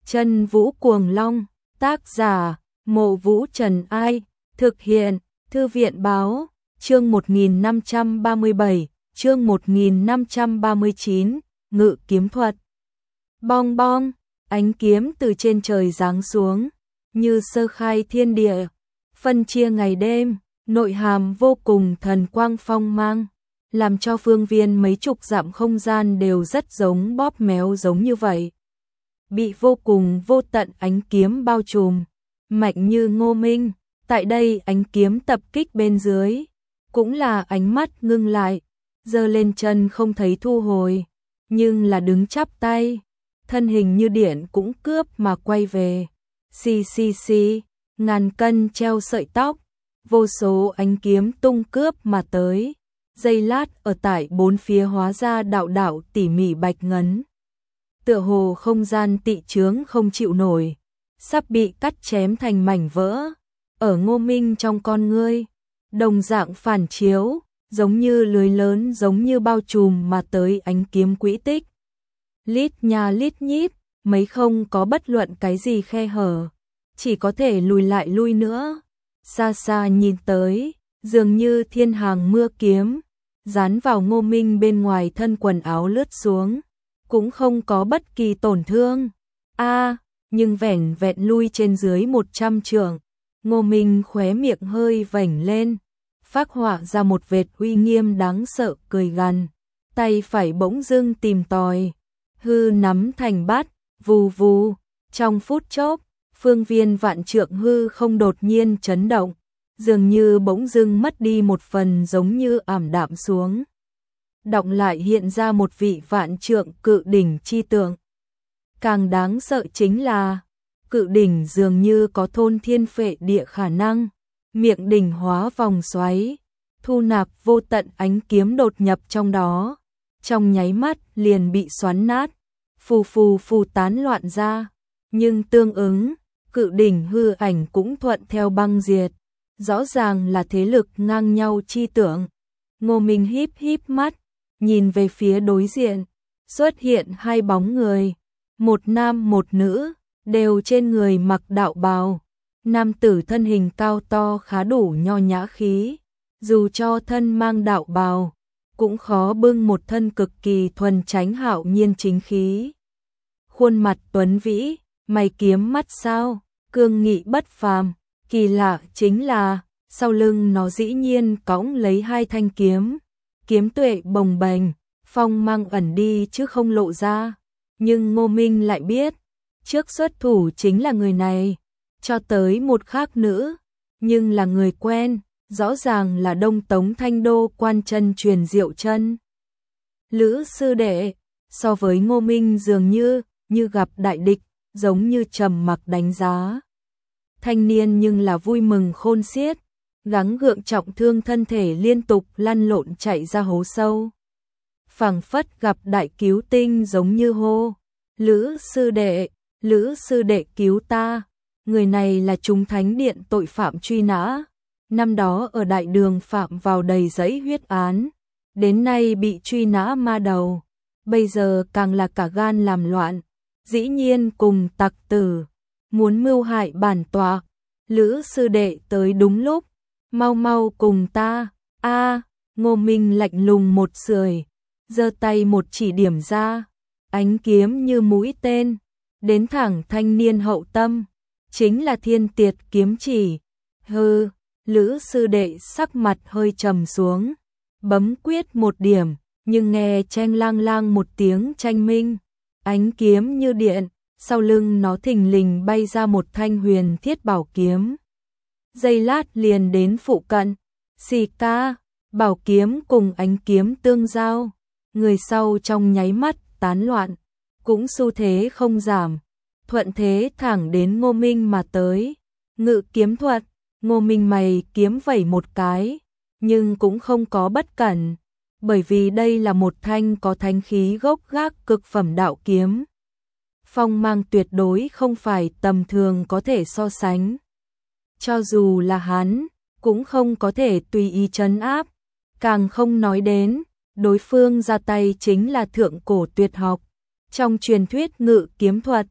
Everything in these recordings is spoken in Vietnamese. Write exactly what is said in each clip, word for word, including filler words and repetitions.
Chân Vũ Cuồng Long, tác giả, Mộ Vũ Trần Ai, thực hiện, Thư viện Báo, chương một nghìn năm trăm ba mươi bảy, chương một nghìn năm trăm ba mươi chín, Ngự Kiếm Thuật. Bong bong, ánh kiếm từ trên trời giáng xuống, như sơ khai thiên địa, phân chia ngày đêm, nội hàm vô cùng thần quang phong mang, làm cho phương viên mấy chục dặm không gian đều rất giống bóp méo giống như vậy. Bị vô cùng vô tận ánh kiếm bao trùm, mạnh như Ngô Minh, tại đây ánh kiếm tập kích bên dưới, cũng là ánh mắt ngưng lại, giơ lên chân không thấy thu hồi, nhưng là đứng chắp tay, thân hình như điện cũng cướp mà quay về. Xì xì xì, ngàn cân treo sợi tóc, vô số ánh kiếm tung cướp mà tới, giây lát ở tại bốn phía hóa ra đạo đạo tỉ mỉ bạch ngấn. Tựa hồ không gian tị chướng không chịu nổi, sắp bị cắt chém thành mảnh vỡ, ở Ngô Minh trong con ngươi, đồng dạng phản chiếu, giống như lưới lớn giống như bao trùm mà tới ánh kiếm quỹ tích. Lít nha lít nhít, mấy không có bất luận cái gì khe hở, chỉ có thể lùi lại lui nữa. Xa xa nhìn tới, dường như thiên hàng mưa kiếm, dán vào Ngô Minh bên ngoài thân quần áo lướt xuống, cũng không có bất kỳ tổn thương. A, à, nhưng vẻn vẹn lui trên dưới một trăm trượng, Ngô Minh khóe miệng hơi vểnh lên, phác họa ra một vệt uy nghiêm đáng sợ cười gằn, tay phải bỗng dưng tìm tòi, hư nắm thành bát, vù vù, trong phút chốc, phương viên vạn trượng hư không đột nhiên chấn động, dường như bỗng dưng mất đi một phần giống như ảm đạm xuống. Động lại hiện ra một vị vạn trượng cự đỉnh chi tượng. Càng đáng sợ chính là, cự đỉnh dường như có thôn thiên phệ địa khả năng, miệng đỉnh hóa vòng xoáy, thu nạp vô tận ánh kiếm đột nhập trong đó, trong nháy mắt liền bị xoắn nát, phù phù phù tán loạn ra, nhưng tương ứng, cự đỉnh hư ảnh cũng thuận theo băng diệt, rõ ràng là thế lực ngang nhau chi tưởng. Ngô Minh híp híp mắt, nhìn về phía đối diện, xuất hiện hai bóng người, một nam một nữ, đều trên người mặc đạo bào. Nam tử thân hình cao to khá đủ nho nhã khí, dù cho thân mang đạo bào, cũng khó bưng một thân cực kỳ thuần chánh hạo nhiên chính khí. Khuôn mặt tuấn vĩ, mày kiếm mắt sao, cương nghị bất phàm, kỳ lạ chính là, sau lưng nó dĩ nhiên cõng lấy hai thanh kiếm, kiếm tuệ bồng bềnh, phong mang ẩn đi chứ không lộ ra, nhưng Ngô Minh lại biết, trước xuất thủ chính là người này, cho tới một khác nữ, nhưng là người quen, rõ ràng là Đông Tống Thanh Đô quan chân truyền Diệu Chân. Lữ sư đệ, so với Ngô Minh dường như, như gặp đại địch, giống như trầm mặc đánh giá. Thanh niên nhưng là vui mừng khôn xiết, gắng gượng trọng thương thân thể liên tục lăn lộn chạy ra hố sâu. Phảng phất gặp đại cứu tinh giống như hô, Lữ sư đệ, Lữ sư đệ cứu ta, người này là chúng thánh điện tội phạm truy nã, năm đó ở đại đường phạm vào đầy giấy huyết án, đến nay bị truy nã ma đầu, bây giờ càng là cả gan làm loạn, dĩ nhiên cùng tặc tử, muốn mưu hại bản tọa. Lữ sư đệ tới đúng lúc, mau mau cùng ta. A, à, Ngô Minh lạnh lùng một sưởi, giơ tay một chỉ điểm ra, ánh kiếm như mũi tên, đến thẳng thanh niên hậu tâm, chính là Thiên Tiệt kiếm chỉ. Hừ, Lữ sư đệ sắc mặt hơi trầm xuống, bấm quyết một điểm, nhưng nghe cheng lang lang một tiếng tranh minh, ánh kiếm như điện, sau lưng nó thình lình bay ra một thanh huyền thiết bảo kiếm. Giây lát liền đến phụ cận, xì ca, bảo kiếm cùng ánh kiếm tương giao, người sau trong nháy mắt tán loạn, cũng xu thế không giảm, thuận thế thẳng đến Ngô Minh mà tới. Ngự kiếm thuật, Ngô Minh mày kiếm vẩy một cái, nhưng cũng không có bất cẩn, bởi vì đây là một thanh có thánh khí gốc gác cực phẩm đạo kiếm. Phong mang tuyệt đối không phải tầm thường có thể so sánh. Cho dù là hắn, cũng không có thể tùy ý trấn áp, càng không nói đến, đối phương ra tay chính là thượng cổ tuyệt học. Trong truyền thuyết ngự kiếm thuật,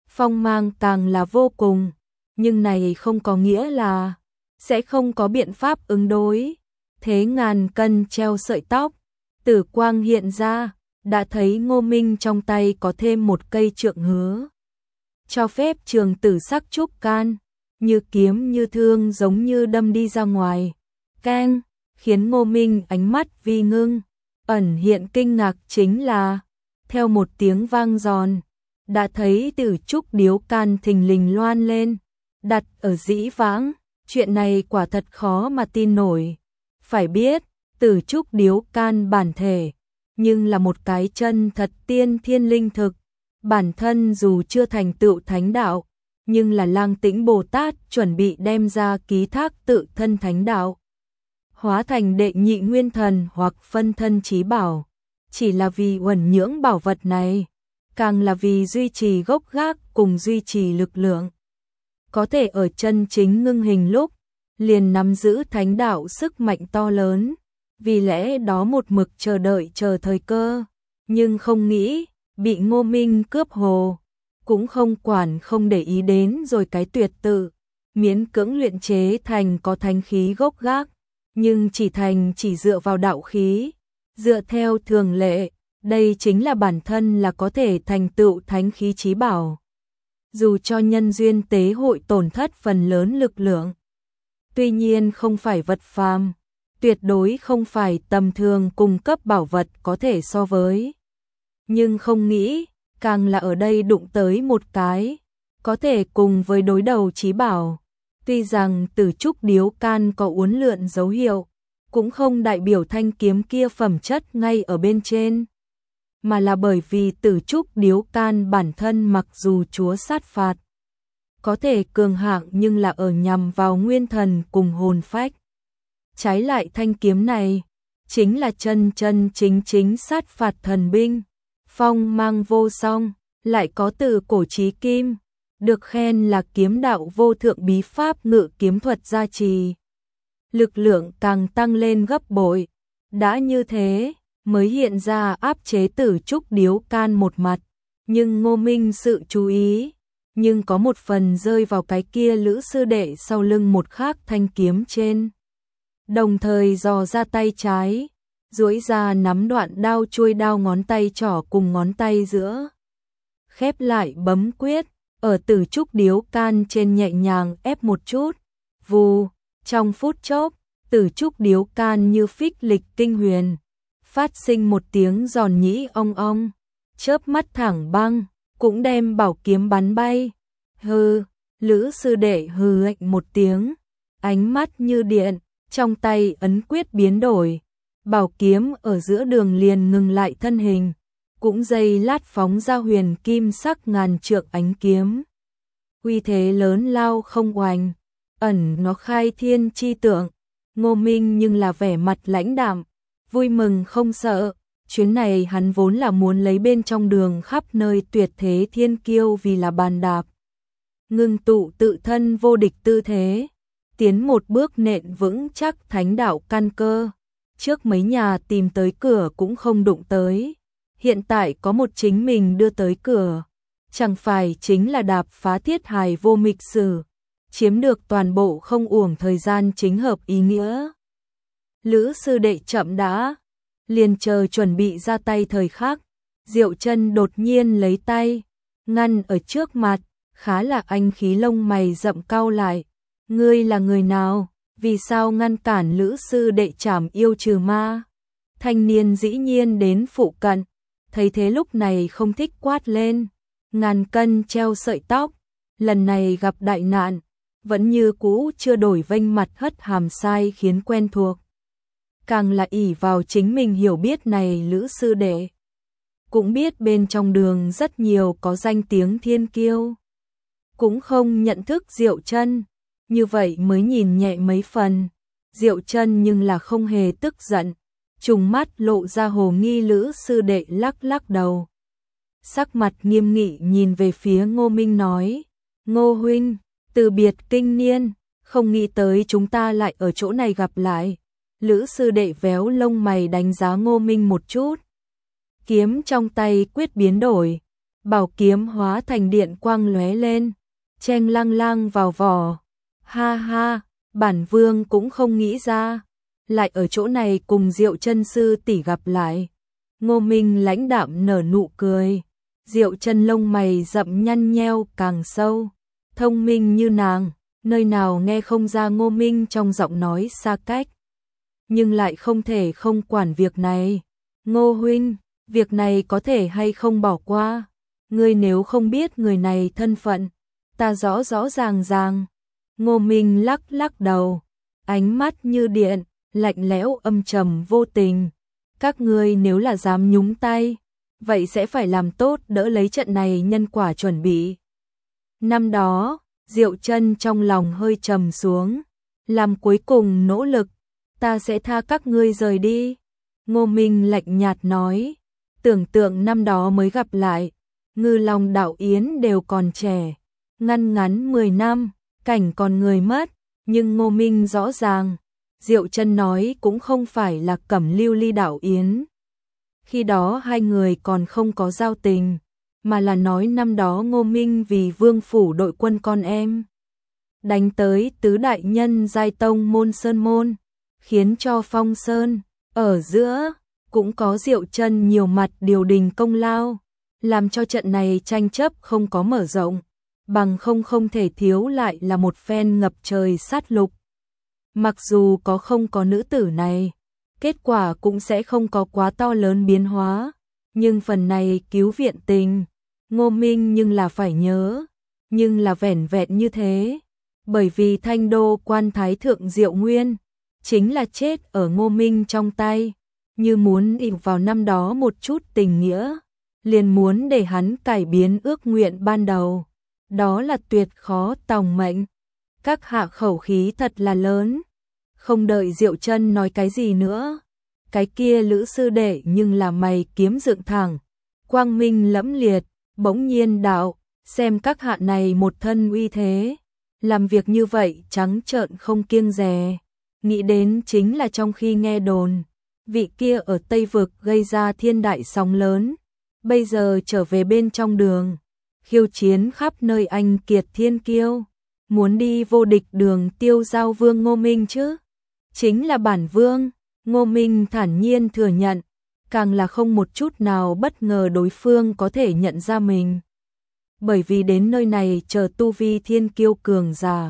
phong mang càng là vô cùng, nhưng này không có nghĩa là sẽ không có biện pháp ứng đối. Thế ngàn cân treo sợi tóc, tử quang hiện ra, đã thấy Ngô Minh trong tay có thêm một cây trượng hứa. Cho phép trường tử sắc trúc can, như kiếm như thương giống như đâm đi ra ngoài. Keng, khiến Ngô Minh ánh mắt vi ngưng, ẩn hiện kinh ngạc chính là, theo một tiếng vang giòn, đã thấy tử trúc điếu can thình lình loan lên, đặt ở dĩ vãng, chuyện này quả thật khó mà tin nổi. Phải biết, tử trúc điếu can bản thể, nhưng là một cái chân thật tiên thiên linh thực, bản thân dù chưa thành tựu thánh đạo, nhưng là Lang Tĩnh Bồ Tát chuẩn bị đem ra ký thác tự thân thánh đạo, hóa thành đệ nhị nguyên thần hoặc phân thân chí bảo, chỉ là vì uẩn nhưỡng bảo vật này, càng là vì duy trì gốc gác cùng duy trì lực lượng. Có thể ở chân chính ngưng hình lúc, liền nắm giữ thánh đạo sức mạnh to lớn, vì lẽ đó một mực chờ đợi chờ thời cơ, nhưng không nghĩ, bị Ngô Minh cướp hồ, cũng không quản không để ý đến rồi cái tuyệt tự, miễn cưỡng luyện chế thành có thánh khí gốc gác, nhưng chỉ thành chỉ dựa vào đạo khí, dựa theo thường lệ, đây chính là bản thân là có thể thành tựu thánh khí chí bảo. Dù cho nhân duyên tế hội tổn thất phần lớn lực lượng, tuy nhiên không phải vật phàm, tuyệt đối không phải tầm thường cung cấp bảo vật có thể so với. Nhưng không nghĩ, càng là ở đây đụng tới một cái, có thể cùng với đối đầu chí bảo. Tuy rằng tử trúc điếu can có uốn lượn dấu hiệu, cũng không đại biểu thanh kiếm kia phẩm chất ngay ở bên trên, mà là bởi vì tử trúc điếu can bản thân mặc dù chúa sát phạt, có thể cường hạng nhưng là ở nhằm vào nguyên thần cùng hồn phách. Trái lại thanh kiếm này, chính là chân chân chính chính sát phạt thần binh, phong mang vô song, lại có từ cổ chí kim, được khen là kiếm đạo vô thượng bí pháp ngự kiếm thuật gia trì. Lực lượng càng tăng lên gấp bội, đã như thế, mới hiện ra áp chế tử trúc điếu can một mặt, nhưng Ngô Minh sự chú ý, nhưng có một phần rơi vào cái kia lữ sư đệ sau lưng một khác thanh kiếm trên. Đồng thời dò ra tay trái, duỗi ra nắm đoạn đao chuôi đao ngón tay trỏ cùng ngón tay giữa. Khép lại bấm quyết, ở tử trúc điếu can trên nhẹ nhàng ép một chút, vù, trong phút chốc, tử trúc điếu can như phích lịch kinh huyền, phát sinh một tiếng giòn nhĩ ong ong, chớp mắt thẳng băng, cũng đem bảo kiếm bắn bay. Hừ, lữ sư đệ hừ lạnh một tiếng, ánh mắt như điện, trong tay ấn quyết biến đổi, bảo kiếm ở giữa đường liền ngừng lại thân hình, cũng giây lát phóng ra huyền kim sắc ngàn trượng ánh kiếm. Uy thế lớn lao không oanh, ẩn nó khai thiên chi tượng. Ngô Minh nhưng là vẻ mặt lãnh đạm, vui mừng không sợ, chuyến này hắn vốn là muốn lấy bên trong đường khắp nơi tuyệt thế thiên kiêu vì là bàn đạp. Ngưng tụ tự thân vô địch tư thế, tiến một bước nện vững chắc thánh đạo căn cơ, trước mấy nhà tìm tới cửa cũng không đụng tới, hiện tại có một chính mình đưa tới cửa, chẳng phải chính là đạp phá thiết hài vô mịch sử, chiếm được toàn bộ không uổng thời gian chính hợp ý nghĩa. Lữ sư đệ chậm đã, liền chờ chuẩn bị ra tay thời khắc, Diệu Chân đột nhiên lấy tay, ngăn ở trước mặt, khá là anh khí lông mày rậm cau lại. Ngươi là người nào, vì sao ngăn cản lữ sư đệ trảm yêu trừ ma? Thanh niên dĩ nhiên đến phụ cận, thấy thế lúc này không thích quát lên, ngàn cân treo sợi tóc, lần này gặp đại nạn, vẫn như cũ chưa đổi vênh mặt hất hàm sai khiến quen thuộc. Càng là ỷ vào chính mình hiểu biết này lữ sư đệ, cũng biết bên trong đường rất nhiều có danh tiếng thiên kiêu, cũng không nhận thức Diệu Chân, như vậy mới nhìn nhẹ mấy phần. Diệu Chân nhưng là không hề tức giận, trùng mắt lộ ra hồ nghi. Lữ sư đệ lắc lắc đầu, sắc mặt nghiêm nghị nhìn về phía Ngô Minh nói, Ngô huynh, từ biệt kinh niên, không nghĩ tới chúng ta lại ở chỗ này gặp lại. Lữ sư đệ véo lông mày đánh giá Ngô Minh một chút, kiếm trong tay quyết biến đổi, bảo kiếm hóa thành điện quang lóe lên, cheng lang lang vào vỏ. Ha ha, bản vương cũng không nghĩ ra, lại ở chỗ này cùng Diệu Chân sư tỷ gặp lại. Ngô Minh lãnh đạm nở nụ cười, Diệu Chân lông mày rậm nhăn nheo càng sâu, thông minh như nàng, nơi nào nghe không ra Ngô Minh trong giọng nói xa cách. Nhưng lại không thể không quản việc này. Ngô huynh, việc này có thể hay không bỏ qua? Ngươi nếu không biết người này thân phận, ta rõ rõ ràng ràng. Ngô Minh lắc lắc đầu, ánh mắt như điện, lạnh lẽo âm trầm vô tình. Các ngươi nếu là dám nhúng tay, vậy sẽ phải làm tốt đỡ lấy trận này nhân quả chuẩn bị. Năm đó, Diệu Chân trong lòng hơi trầm xuống, làm cuối cùng nỗ lực, ta sẽ tha các ngươi rời đi. Ngô Minh lạnh nhạt nói, tưởng tượng năm đó mới gặp lại, Ngư Long Đạo Yến đều còn trẻ, ngăn ngắn mười năm, cảnh còn người mất, nhưng Ngô Minh rõ ràng, Diệu Chân nói cũng không phải là Cẩm Lưu Ly Đạo Yến. Khi đó hai người còn không có giao tình, mà là nói năm đó Ngô Minh vì vương phủ đội quân con em, đánh tới tứ đại nhân giai tông môn sơn môn, khiến cho Phong Sơn, ở giữa, cũng có Diệu Chân nhiều mặt điều đình công lao, làm cho trận này tranh chấp không có mở rộng, bằng không không thể thiếu lại là một phen ngập trời sát lục. Mặc dù có không có nữ tử này, kết quả cũng sẽ không có quá to lớn biến hóa, nhưng phần này cứu viện tình, Ngô Minh nhưng là phải nhớ, nhưng là vẻn vẹn như thế, bởi vì Thanh Đô quan thái thượng Diệu Nguyên, chính là chết ở Ngô Minh trong tay, như muốn ỷ vào năm đó một chút tình nghĩa, liền muốn để hắn cải biến ước nguyện ban đầu, đó là tuyệt khó tòng mệnh. Các hạ khẩu khí thật là lớn. Không đợi Diệu Chân nói cái gì nữa, cái kia Lữ sư đệ nhưng là mày kiếm dựng thẳng, quang minh lẫm liệt, bỗng nhiên đạo, xem các hạ này một thân uy thế, làm việc như vậy trắng trợn không kiêng dè, nghĩ đến chính là trong khi nghe đồn, vị kia ở Tây Vực gây ra thiên đại sóng lớn, bây giờ trở về bên trong đường, khiêu chiến khắp nơi anh kiệt thiên kiêu, muốn đi vô địch đường tiêu giao vương Ngô Minh chứ? Chính là bản vương. Ngô Minh thản nhiên thừa nhận, càng là không một chút nào bất ngờ đối phương có thể nhận ra mình. Bởi vì đến nơi này chờ tu vi thiên kiêu cường giả,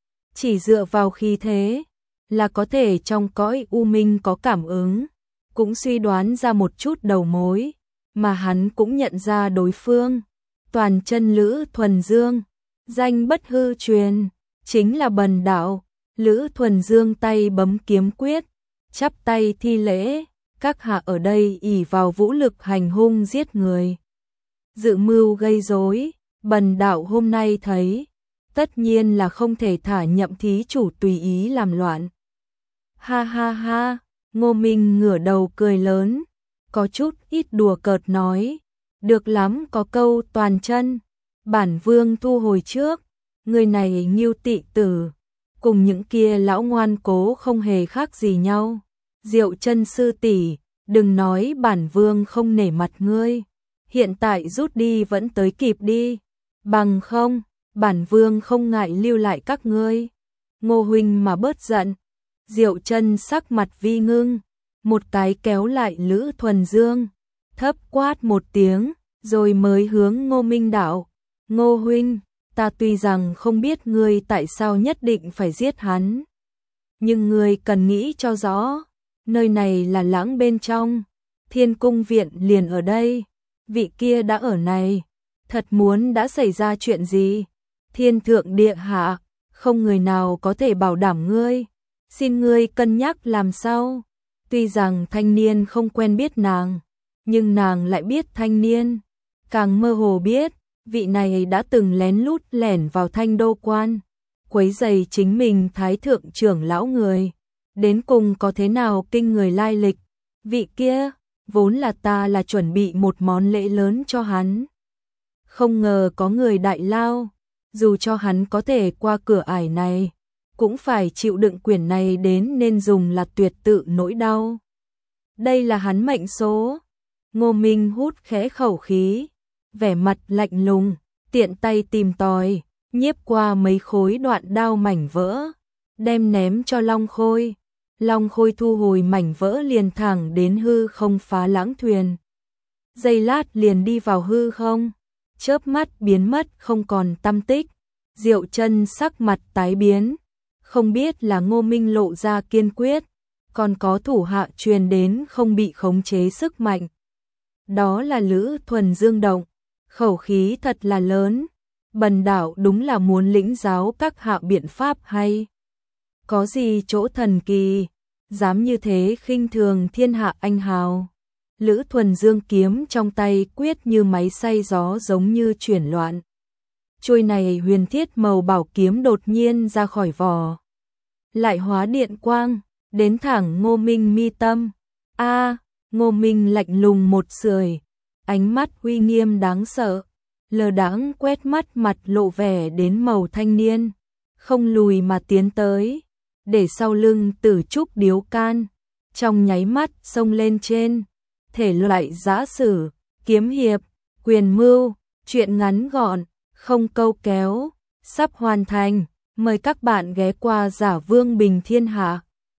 chỉ dựa vào khí thế là có thể trong cõi u minh có cảm ứng, cũng suy đoán ra một chút đầu mối, mà hắn cũng nhận ra đối phương, toàn chân Lữ Thuần Dương, danh bất hư truyền, chính là Bần đạo. Lữ Thuần Dương tay bấm kiếm quyết, chắp tay thi lễ, các hạ ở đây ỷ vào vũ lực hành hung giết người, dự mưu gây rối, Bần đạo hôm nay thấy, tất nhiên là không thể thả nhậm thí chủ tùy ý làm loạn. Ha ha ha, Ngô Minh ngửa đầu cười lớn, có chút ít đùa cợt nói, được lắm, có câu toàn chân, bản vương thu hồi trước, người này Ngưu Tị tử, cùng những kia lão ngoan cố không hề khác gì nhau. Diệu Chân sư tỷ, đừng nói bản vương không nể mặt ngươi, hiện tại rút đi vẫn tới kịp đi, bằng không, bản vương không ngại lưu lại các ngươi. Ngô huynh mà bớt giận. Diệu Chân sắc mặt vi ngưng, một cái kéo lại Lữ Thuần Dương, thấp quát một tiếng, rồi mới hướng Ngô Minh đạo, Ngô huynh, ta tuy rằng không biết ngươi tại sao nhất định phải giết hắn, nhưng ngươi cần nghĩ cho rõ, nơi này là lãng bên trong, Thiên Cung viện liền ở đây, vị kia đã ở này, thật muốn đã xảy ra chuyện gì, thiên thượng địa hạ, không người nào có thể bảo đảm ngươi, xin ngươi cân nhắc làm sao. Tuy rằng thanh niên không quen biết nàng, nhưng nàng lại biết thanh niên, càng mơ hồ biết, vị này đã từng lén lút lẻn vào Thanh Đô quan, quấy rầy chính mình thái thượng trưởng lão người, đến cùng có thế nào kinh người lai lịch, vị kia, vốn là ta là chuẩn bị một món lễ lớn cho hắn. Không ngờ có người đại lao, dù cho hắn có thể qua cửa ải này, cũng phải chịu đựng quyển này đến nên dùng là tuyệt tự nỗi đau. Đây là hắn mệnh số. Ngô Minh hút khẽ khẩu khí, vẻ mặt lạnh lùng, tiện tay tìm tòi, nhiếp qua mấy khối đoạn đao mảnh vỡ, đem ném cho Long Khôi. Long Khôi thu hồi mảnh vỡ liền thẳng đến hư không phá lãng thuyền. Giây lát liền đi vào hư không, chớp mắt biến mất không còn tăm tích. Diệu Chân sắc mặt tái biến, không biết là Ngô Minh lộ ra kiên quyết, còn có thủ hạ truyền đến không bị khống chế sức mạnh. Đó là Lữ Thuần Dương động, khẩu khí thật là lớn, bần đạo đúng là muốn lĩnh giáo các hạ biện pháp hay. Có gì chỗ thần kỳ, dám như thế khinh thường thiên hạ anh hào. Lữ Thuần Dương kiếm trong tay quyết như máy xay gió giống như chuyển loạn. Chuôi này huyền thiết màu bảo kiếm đột nhiên ra khỏi vỏ, lại hóa điện quang, đến thẳng Ngô Minh mi tâm. A, Ngô Minh lạnh lùng một sưởi, ánh mắt uy nghiêm đáng sợ, lờ đãng quét mắt mặt lộ vẻ đến màu thanh niên, không lùi mà tiến tới, để sau lưng Tử Trúc điếu can, trong nháy mắt xông lên trên, thể loại giã sử, kiếm hiệp, quyền mưu, truyện ngắn gọn, không câu kéo, sắp hoàn thành, mời các bạn ghé qua Giả Vương Bình Thiên Hạ.